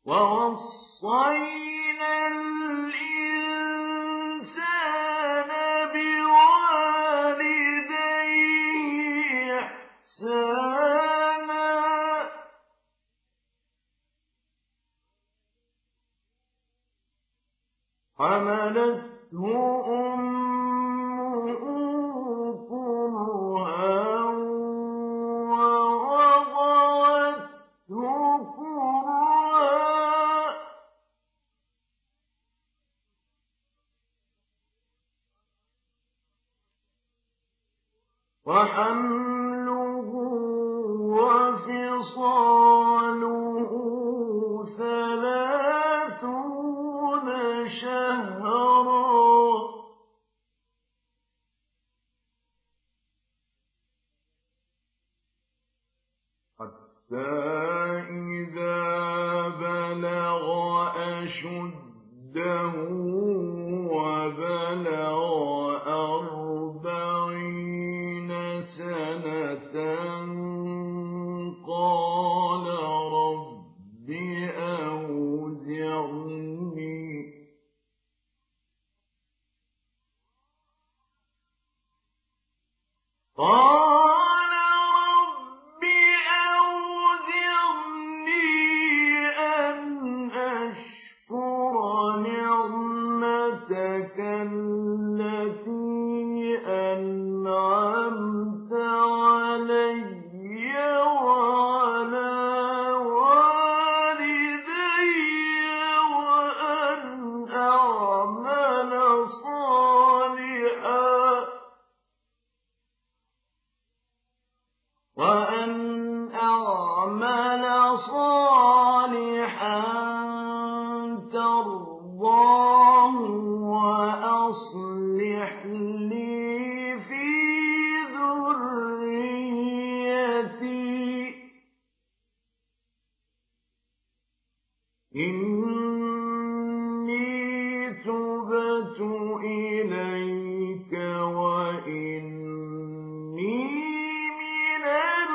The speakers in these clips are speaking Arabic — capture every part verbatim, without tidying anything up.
ووصينا الإنسان بوالديه إحسانا حملته أمه كرها ووضعته كرها وحمله وفصاله ثلاثون شهرا حتى إذا بلغ أشده وبلغ أربعين سنة قال رب أوزعني قال رب أوزعني أن أشكر نعمتك التي أنعمت علي وعلى والدي وأن أعمل صالحا وأن أعمل صالحا ترضاه وأصلح لي في ذريتي إني تبت إليك وإني من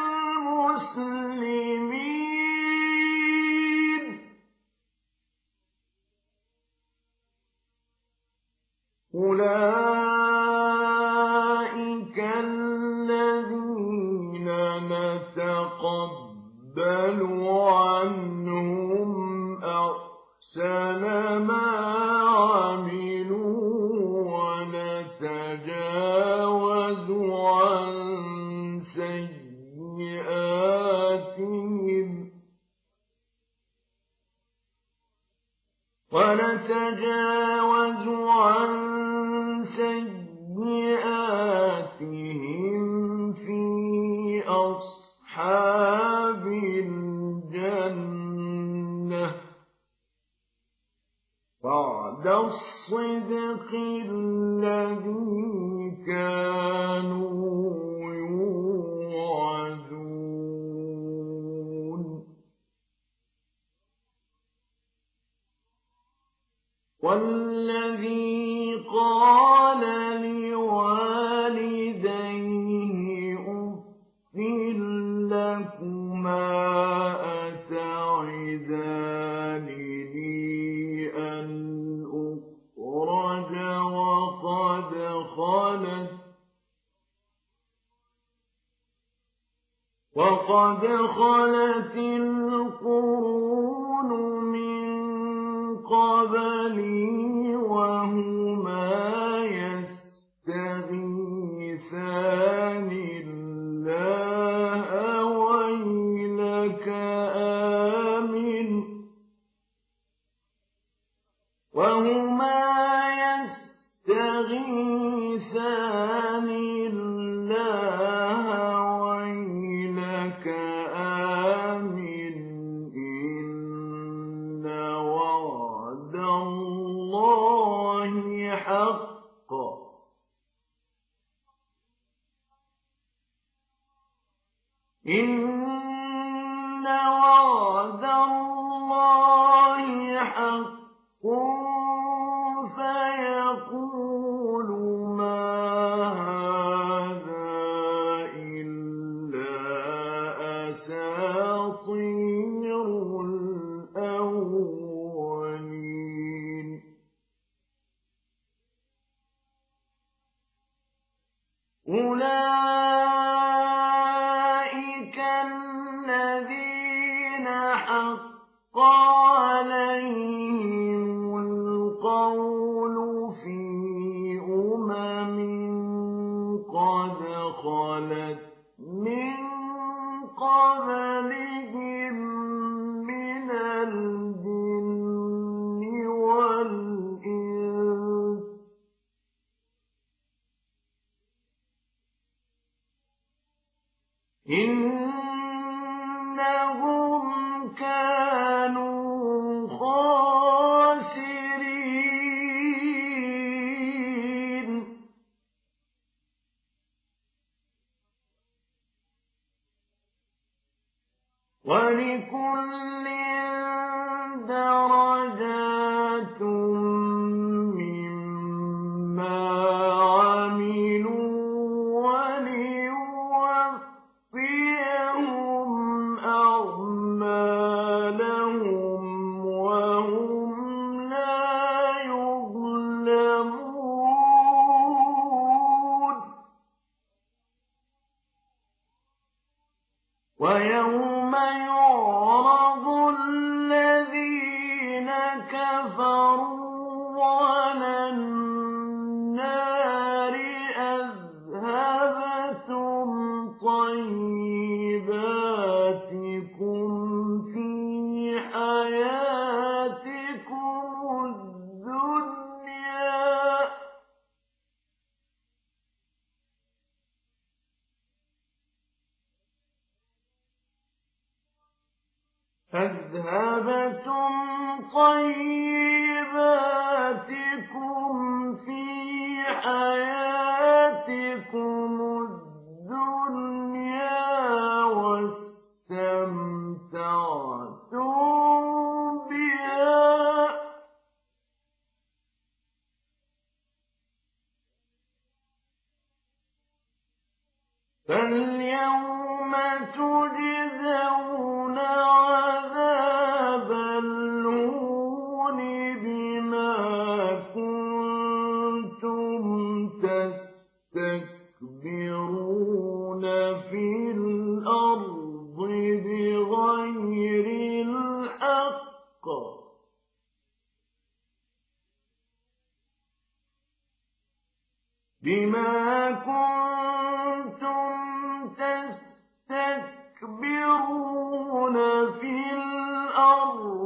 المسلمين أولئك الذين نتقبل عنهم أحسن ما عملوا ونتجاوز عن سيئاتهم ونتجاوز عن سيئاتهم في أصحاب الجنة بعد الصدق الذي كانوا يوعدون والذي قال لوالديه أف لكما أتعدانني أن أخرج وقد خلت وقد خلت القرون من قبلي وهما يستغيثان الله ويلك آمن وهما يستغيثان الله ويلك آمن إن وعد الله حق إن وعد الله حق فيقول ما هذا إلا أساطير الأولين الذين حق عليهم القول في أمم قد خلت من قبلهم من الجن والإنس إنهم كانوا خاسرين ولكل درجات مما عملوا وليوفيهم أعمالهم وهم لا يظلمون ويوم يعرض الذين كفروا على النار أذهبتم طيباتكم في حياتكم الدنيا أذهبتم طيباتكم في حياتكم الدنيا واستمتعتم بها فاليوم تجزون عذاب الهون بما كنتم تستكبرون في الأرض بغير الحق بما كنتم تستكبرون في الأرض